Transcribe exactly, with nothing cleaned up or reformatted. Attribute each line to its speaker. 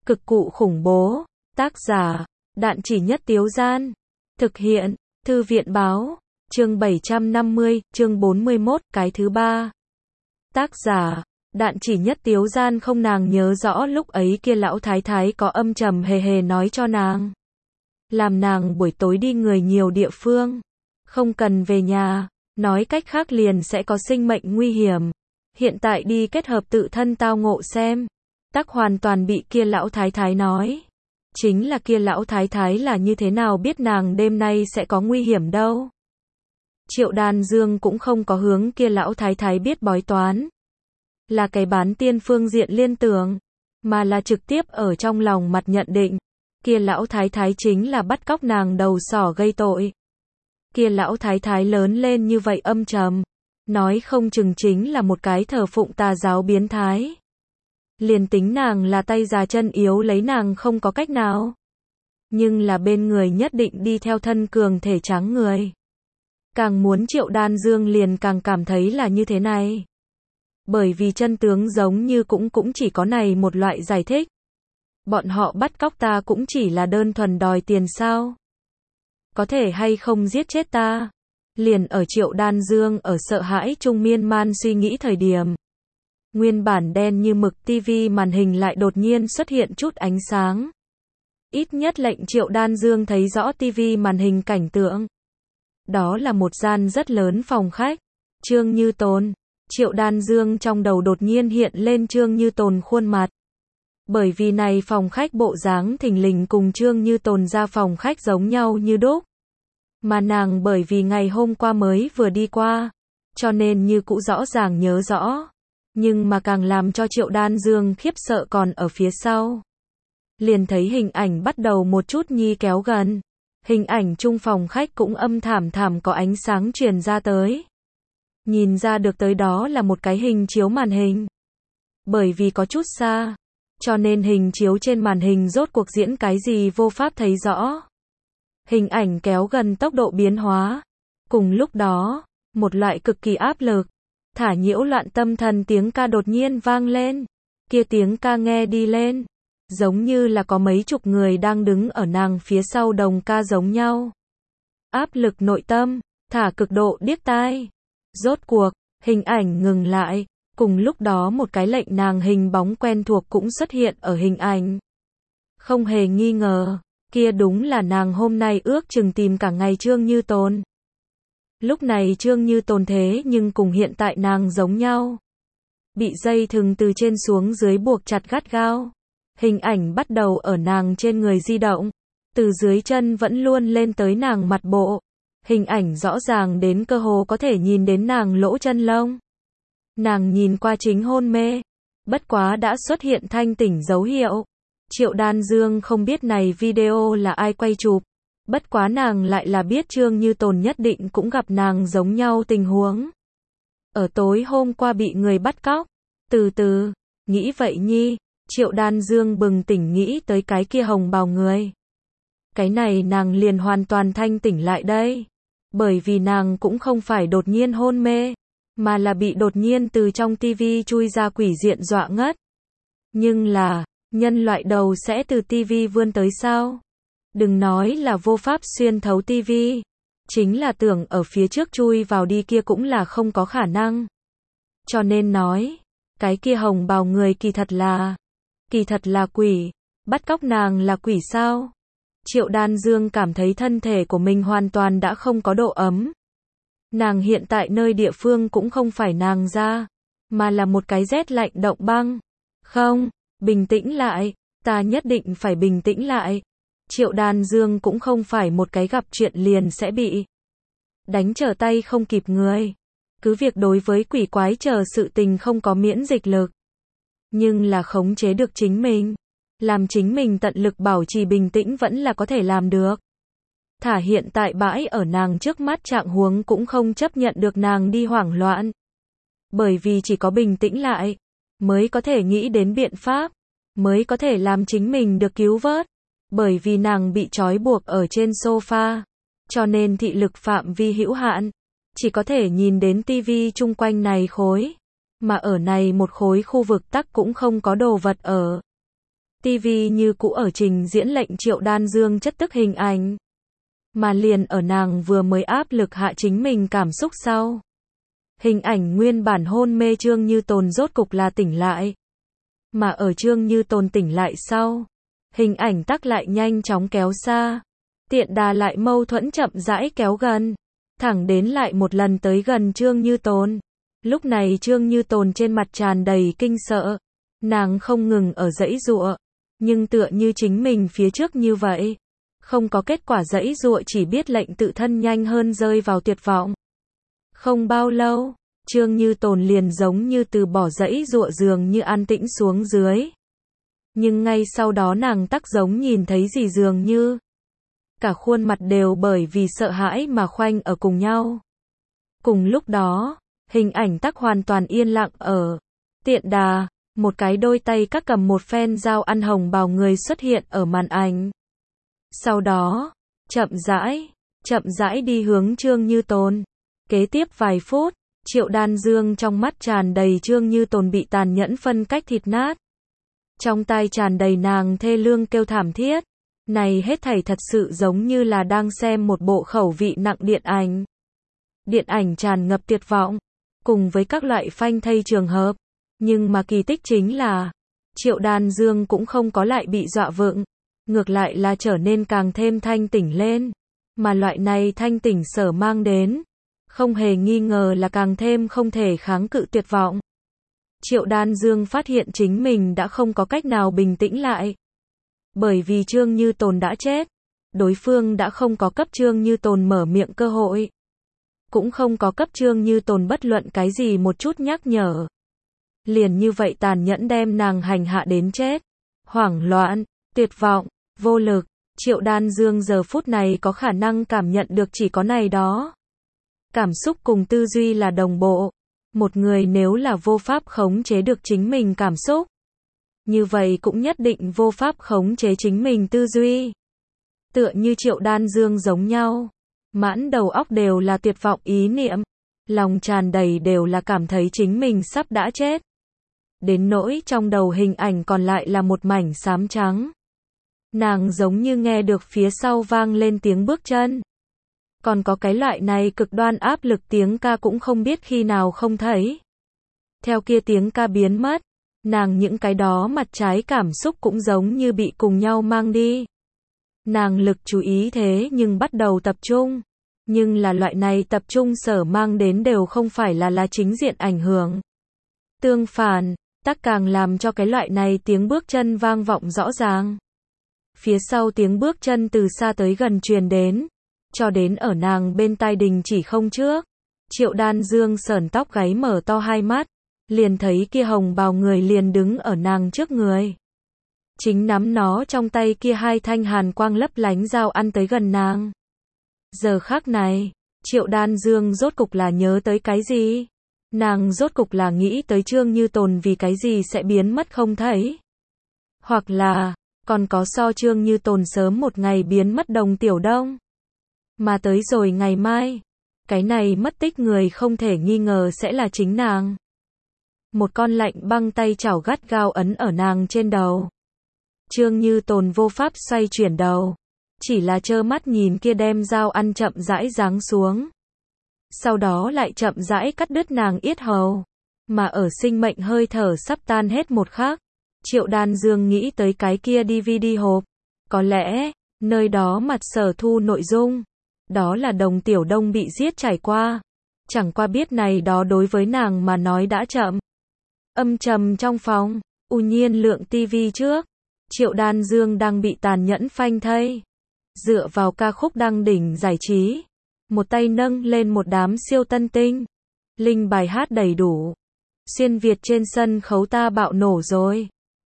Speaker 1: Cực cụ khủng bố. Tác giả, Đạn Chỉ Nhất Tiếu Gian. Thực hiện, Thư viện Báo. Chương bảy trăm năm mươi, chương bốn mươi mốt, cái thứ ba. Tác giả, Đạn Chỉ Nhất Tiếu Gian. Không, nàng nhớ rõ lúc ấy kia lão thái thái có âm trầm hề hề nói cho nàng. Làm nàng buổi tối đi người nhiều địa phương. Không cần về nhà, nói cách khác liền sẽ có sinh mệnh nguy hiểm. Hiện tại đi kết hợp tự thân tao ngộ xem. Tắc hoàn toàn bị kia lão thái thái nói. Chính là kia lão thái thái là như thế nào biết nàng đêm nay sẽ có nguy hiểm đâu. Triệu Đan Dương cũng không có hướng kia lão thái thái biết bói toán. Là cái bán tiên phương diện liên tưởng. Mà là trực tiếp ở trong lòng mặt nhận định. Kia lão thái thái chính là bắt cóc nàng đầu sỏ gây tội. Kia lão thái thái lớn lên như vậy âm trầm. Nói không chừng chính là một cái thờ phụng tà giáo biến thái. Liền tính nàng là tay già chân yếu lấy nàng không có cách nào. Nhưng là bên người nhất định đi theo thân cường thể tráng người. Càng muốn Triệu Đan Dương liền càng cảm thấy là như thế này. Bởi vì chân tướng giống như cũng cũng chỉ có này một loại giải thích. Bọn họ bắt cóc ta cũng chỉ là đơn thuần đòi tiền sao. Có thể hay không giết chết ta. Liền ở Triệu Đan Dương ở sợ hãi trung miên man suy nghĩ thời điểm. Nguyên bản đen như mực tivi màn hình lại đột nhiên xuất hiện chút ánh sáng. Ít nhất lệnh Triệu Đan Dương thấy rõ tivi màn hình cảnh tượng. Đó là một gian rất lớn phòng khách. Trương Như Tồn. Triệu Đan Dương trong đầu đột nhiên hiện lên Trương Như Tồn khuôn mặt. Bởi vì này phòng khách bộ dáng thình lình cùng Trương Như Tồn ra phòng khách giống nhau như đúc. Mà nàng bởi vì ngày hôm qua mới vừa đi qua. Cho nên như cũ rõ ràng nhớ rõ. Nhưng mà càng làm cho Triệu Đan Dương khiếp sợ còn ở phía sau. Liền thấy hình ảnh bắt đầu một chút nhi kéo gần. Hình ảnh chung phòng khách cũng âm thảm thảm có ánh sáng truyền ra tới. Nhìn ra được tới đó là một cái hình chiếu màn hình. Bởi vì có chút xa. Cho nên hình chiếu trên màn hình rốt cuộc diễn cái gì vô pháp thấy rõ. Hình ảnh kéo gần tốc độ biến hóa. Cùng lúc đó, một loại cực kỳ áp lực. Thả nhiễu loạn tâm thần tiếng ca đột nhiên vang lên. Kia tiếng ca nghe đi lên. Giống như là có mấy chục người đang đứng ở nàng phía sau đồng ca giống nhau. Áp lực nội tâm, thả cực độ điếc tai. Rốt cuộc, hình ảnh ngừng lại. Cùng lúc đó một cái lệnh nàng hình bóng quen thuộc cũng xuất hiện ở hình ảnh. Không hề nghi ngờ, kia đúng là nàng hôm nay ước chừng tìm cả ngày Trương Như Tồn. Lúc này Trương Như Tồn thế nhưng cùng hiện tại nàng giống nhau. Bị dây thừng từ trên xuống dưới buộc chặt gắt gao. Hình ảnh bắt đầu ở nàng trên người di động. Từ dưới chân vẫn luôn lên tới nàng mặt bộ. Hình ảnh rõ ràng đến cơ hồ có thể nhìn đến nàng lỗ chân lông. Nàng nhìn qua chính hôn mê. Bất quá đã xuất hiện thanh tỉnh dấu hiệu. Triệu Đan Dương không biết này video là ai quay chụp. Bất quá nàng lại là biết Trương Như Tồn nhất định cũng gặp nàng giống nhau tình huống. Ở tối hôm qua bị người bắt cóc. Từ từ, nghĩ vậy nhi, Triệu Đan Dương bừng tỉnh nghĩ tới cái kia hồng bào người. Cái này nàng liền hoàn toàn thanh tỉnh lại đây. Bởi vì nàng cũng không phải đột nhiên hôn mê, mà là bị đột nhiên từ trong tivi chui ra quỷ diện dọa ngất. Nhưng là, nhân loại đầu sẽ từ tivi vươn tới sao? Đừng nói là vô pháp xuyên thấu tivi. Chính là tưởng ở phía trước chui vào đi kia cũng là không có khả năng. Cho nên nói, cái kia hồng bào người kỳ thật là, kỳ thật là quỷ. Bắt cóc nàng là quỷ sao? Triệu Đan Dương cảm thấy thân thể của mình hoàn toàn đã không có độ ấm. Nàng hiện tại nơi địa phương cũng không phải nàng ra, mà là một cái rét lạnh động băng. Không, bình tĩnh lại, ta nhất định phải bình tĩnh lại. Triệu Đan Dương cũng không phải một cái gặp chuyện liền sẽ bị đánh trở tay không kịp người. Cứ việc đối với quỷ quái chờ sự tình không có miễn dịch lực. Nhưng là khống chế được chính mình. Làm chính mình tận lực bảo trì bình tĩnh vẫn là có thể làm được. Thả hiện tại bãi ở nàng trước mắt trạng huống cũng không chấp nhận được nàng đi hoảng loạn. Bởi vì chỉ có bình tĩnh lại, mới có thể nghĩ đến biện pháp, mới có thể làm chính mình được cứu vớt. Bởi vì nàng bị trói buộc ở trên sofa, cho nên thị lực phạm vi hữu hạn, chỉ có thể nhìn đến tivi chung quanh này khối. Mà ở này một khối khu vực tắc cũng không có đồ vật ở. ti vi như cũ ở trình diễn lệnh Triệu Đan Dương chất tức hình ảnh. Mà liền ở nàng vừa mới áp lực hạ chính mình cảm xúc sau. Hình ảnh nguyên bản hôn mê Trương Như Tồn rốt cục là tỉnh lại. Mà ở Trương Như Tồn tỉnh lại sau, hình ảnh tắc lại nhanh chóng kéo xa. Tiện đà lại mâu thuẫn chậm rãi kéo gần. Thẳng đến lại một lần tới gần Trương Như Tồn. Lúc này Trương Như Tồn trên mặt tràn đầy kinh sợ. Nàng không ngừng ở giãy giụa. Nhưng tựa như chính mình phía trước như vậy. Không có kết quả giãy giụa, chỉ biết lệnh tự thân nhanh hơn rơi vào tuyệt vọng. Không bao lâu, Trương Như Tồn liền giống như từ bỏ giãy giụa dường như an tĩnh xuống dưới. Nhưng ngay sau đó nàng tắc giống nhìn thấy gì dường như. Cả khuôn mặt đều bởi vì sợ hãi mà khoanh ở cùng nhau. Cùng lúc đó, hình ảnh tắc hoàn toàn yên lặng ở. Tiện đà, một cái đôi tay các cầm một phen dao ăn hồng bào người xuất hiện ở màn ảnh. Sau đó, chậm rãi, chậm rãi đi hướng Trương Như Tồn. Kế tiếp vài phút, Triệu Đan Dương trong mắt tràn đầy Trương Như Tồn bị tàn nhẫn phân cách thịt nát. Trong tai tràn đầy nàng thê lương kêu thảm thiết. Này hết thảy thật sự giống như là đang xem một bộ khẩu vị nặng điện ảnh. Điện ảnh tràn ngập tuyệt vọng, cùng với các loại phanh thây trường hợp. Nhưng mà kỳ tích chính là, Triệu Đan Dương cũng không có lại bị dọa vựng. Ngược lại là trở nên càng thêm thanh tỉnh lên. Mà loại này thanh tỉnh sở mang đến, không hề nghi ngờ là càng thêm không thể kháng cự tuyệt vọng. Triệu Đan Dương phát hiện chính mình đã không có cách nào bình tĩnh lại. Bởi vì Trương Như Tồn đã chết. Đối phương đã không có cấp Trương Như Tồn mở miệng cơ hội. Cũng không có cấp Trương Như Tồn bất luận cái gì một chút nhắc nhở. Liền như vậy tàn nhẫn đem nàng hành hạ đến chết. Hoảng loạn, tuyệt vọng, vô lực. Triệu Đan Dương giờ phút này có khả năng cảm nhận được chỉ có này đó. Cảm xúc cùng tư duy là đồng bộ. Một người nếu là vô pháp khống chế được chính mình cảm xúc, như vậy cũng nhất định vô pháp khống chế chính mình tư duy. Tựa như Triệu Đan Dương giống nhau. Mãn đầu óc đều là tuyệt vọng ý niệm. Lòng tràn đầy đều là cảm thấy chính mình sắp đã chết. Đến nỗi trong đầu hình ảnh còn lại là một mảnh xám trắng. Nàng giống như nghe được phía sau vang lên tiếng bước chân. Còn có cái loại này cực đoan áp lực tiếng ca cũng không biết khi nào không thấy. Theo kia tiếng ca biến mất, nàng những cái đó mặt trái cảm xúc cũng giống như bị cùng nhau mang đi. Nàng lực chú ý thế nhưng bắt đầu tập trung. Nhưng là loại này tập trung sở mang đến đều không phải là là chính diện ảnh hưởng. Tương phản, tắc càng làm cho cái loại này tiếng bước chân vang vọng rõ ràng. Phía sau tiếng bước chân từ xa tới gần truyền đến. Cho đến ở nàng bên tai đình chỉ không trước. Triệu Đan Dương sởn tóc gáy mở to hai mắt. Liền thấy kia hồng bào người liền đứng ở nàng trước người. Chính nắm nó trong tay kia hai thanh hàn quang lấp lánh dao ăn tới gần nàng. Giờ khắc này, Triệu Đan Dương rốt cục là nhớ tới cái gì? Nàng rốt cục là nghĩ tới Trương Như Tồn vì cái gì sẽ biến mất không thấy? Hoặc là, còn có so Trương Như Tồn sớm một ngày biến mất Đồng Tiểu Đông? Mà tới rồi ngày mai, cái này mất tích người không thể nghi ngờ sẽ là chính nàng. Một con lạnh băng tay chảo gắt gao ấn ở nàng trên đầu. Trương Như Tồn vô pháp xoay chuyển đầu. Chỉ là trơ mắt nhìn kia đem dao ăn chậm rãi giáng xuống. Sau đó lại chậm rãi cắt đứt nàng yết hầu. Mà ở sinh mệnh hơi thở sắp tan hết một khắc, Triệu Đan Dương nghĩ tới cái kia đê vê đê hộp. Có lẽ, nơi đó mặt sở thu nội dung. Đó là Đồng Tiểu Đông bị giết trải qua. Chẳng qua biết này đó đối với nàng mà nói đã chậm. Âm trầm trong phòng, U Nhiên lượng tivi trước. Triệu Đan Dương đang bị tàn nhẫn phanh thây. Dựa vào ca khúc đăng đỉnh giải trí. Một tay nâng lên một đám siêu tân tinh. Linh bài hát đầy đủ. Xuyên Việt trên sân khấu ta bạo nổ rồi.